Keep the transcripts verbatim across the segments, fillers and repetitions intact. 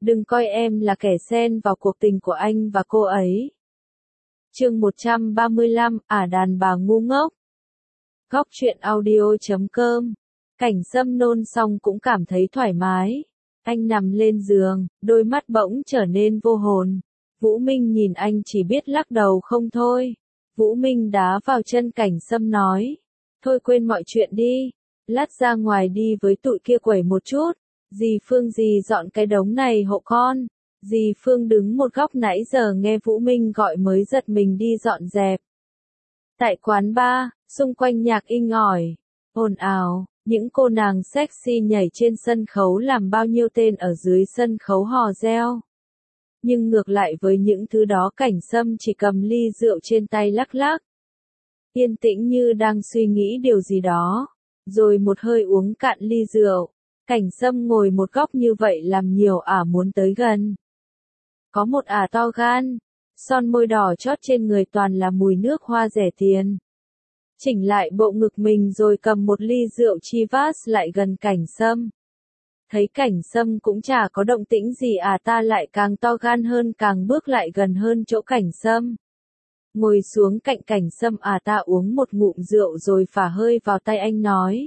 đừng coi em là kẻ xen vào cuộc tình của anh và cô ấy. Chương một trăm ba mươi lăm, ả đàn bà ngu ngốc. Góc truyện audio chấm com. Cảnh Sâm nôn xong cũng cảm thấy thoải mái. Anh nằm lên giường, đôi mắt bỗng trở nên vô hồn. Vũ Minh nhìn anh chỉ biết lắc đầu không thôi. Vũ Minh đá vào chân Cảnh Sâm nói. Thôi quên mọi chuyện đi. Lát ra ngoài đi với tụi kia quẩy một chút. Dì Phương dì dọn cái đống này hộ con. Dì Phương đứng một góc nãy giờ nghe Vũ Minh gọi mới giật mình đi dọn dẹp. Tại quán bar, xung quanh nhạc inh ỏi, ồn ào, những cô nàng sexy nhảy trên sân khấu làm bao nhiêu tên ở dưới sân khấu hò reo. Nhưng ngược lại với những thứ đó Cảnh Sâm chỉ cầm ly rượu trên tay lắc lắc. Yên tĩnh như đang suy nghĩ điều gì đó, rồi một hơi uống cạn ly rượu. Cảnh Sâm ngồi một góc như vậy làm nhiều ả muốn tới gần. Có một ả to gan, son môi đỏ chót trên người toàn là mùi nước hoa rẻ tiền. Chỉnh lại bộ ngực mình rồi cầm một ly rượu Chivas lại gần Cảnh Sâm. Thấy Cảnh Sâm cũng chả có động tĩnh gì ả ta lại càng to gan hơn càng bước lại gần hơn chỗ Cảnh Sâm. Ngồi xuống cạnh Cảnh Sâm ả ta uống một ngụm rượu rồi phả hơi vào tay anh nói.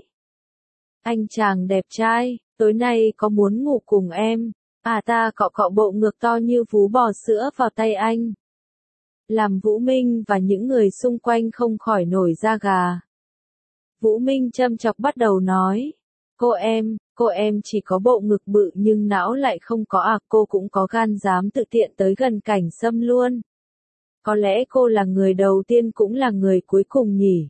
Anh chàng đẹp trai, tối nay có muốn ngủ cùng em? À ta cọ cọ bộ ngực to như vú bò sữa vào tay anh. Làm Vũ Minh và những người xung quanh không khỏi nổi da gà. Vũ Minh châm chọc bắt đầu nói. Cô em, cô em chỉ có bộ ngực bự nhưng não lại không có à, cô cũng có gan dám tự tiện tới gần Cảnh Sâm luôn. Có lẽ cô là người đầu tiên cũng là người cuối cùng nhỉ?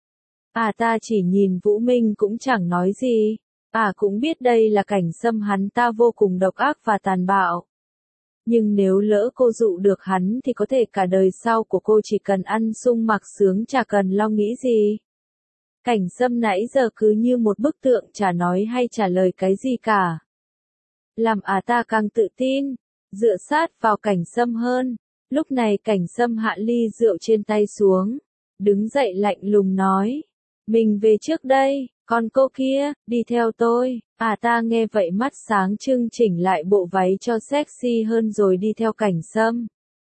À ta chỉ nhìn Vũ Minh cũng chẳng nói gì. À cũng biết đây là Cảnh Sâm hắn ta vô cùng độc ác và tàn bạo. Nhưng nếu lỡ cô dụ được hắn thì có thể cả đời sau của cô chỉ cần ăn sung mặc sướng chả cần lo nghĩ gì. Cảnh Sâm nãy giờ cứ như một bức tượng chả nói hay trả lời cái gì cả. Làm à ta càng tự tin, dựa sát vào Cảnh Sâm hơn. Lúc này Cảnh Sâm hạ ly rượu trên tay xuống, đứng dậy lạnh lùng nói. Mình về trước đây, còn cô kia, đi theo tôi. À ta nghe vậy mắt sáng trưng chỉnh lại bộ váy cho sexy hơn rồi đi theo Cảnh Sâm.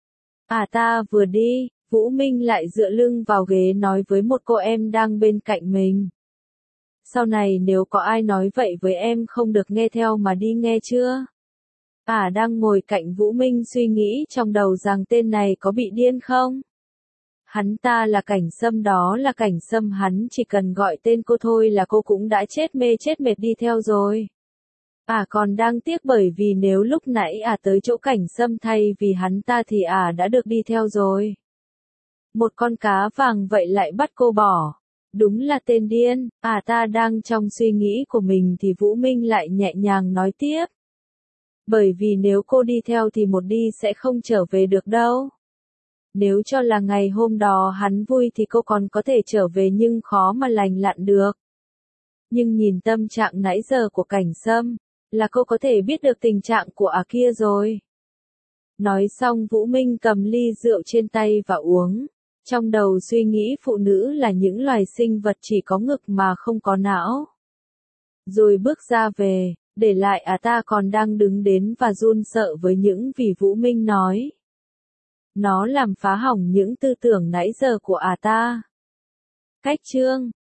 À ta vừa đi, Vũ Minh lại dựa lưng vào ghế nói với một cô em đang bên cạnh mình. Sau này nếu có ai nói vậy với em không được nghe theo mà đi nghe chưa? À đang ngồi cạnh Vũ Minh suy nghĩ trong đầu rằng tên này có bị điên không? Hắn ta là Cảnh Sâm đó là Cảnh Sâm hắn chỉ cần gọi tên cô thôi là cô cũng đã chết mê chết mệt đi theo rồi. À còn đang tiếc bởi vì nếu lúc nãy à tới chỗ Cảnh Sâm thay vì hắn ta thì à đã được đi theo rồi. Một con cá vàng vậy lại bắt cô bỏ. Đúng là tên điên, à ta đang trong suy nghĩ của mình thì Vũ Minh lại nhẹ nhàng nói tiếp. Bởi vì nếu cô đi theo thì một đi sẽ không trở về được đâu. Nếu cho là ngày hôm đó hắn vui thì cô còn có thể trở về nhưng khó mà lành lặn được. Nhưng nhìn tâm trạng nãy giờ của Cảnh Sâm, là cô có thể biết được tình trạng của ả kia rồi. Nói xong Vũ Minh cầm ly rượu trên tay và uống. Trong đầu suy nghĩ phụ nữ là những loài sinh vật chỉ có ngực mà không có não. Rồi bước ra về, để lại ả ta còn đang đứng đến và run sợ với những vì Vũ Minh nói. Nó làm phá hỏng những tư tưởng nãy giờ của ả ta. Cách chương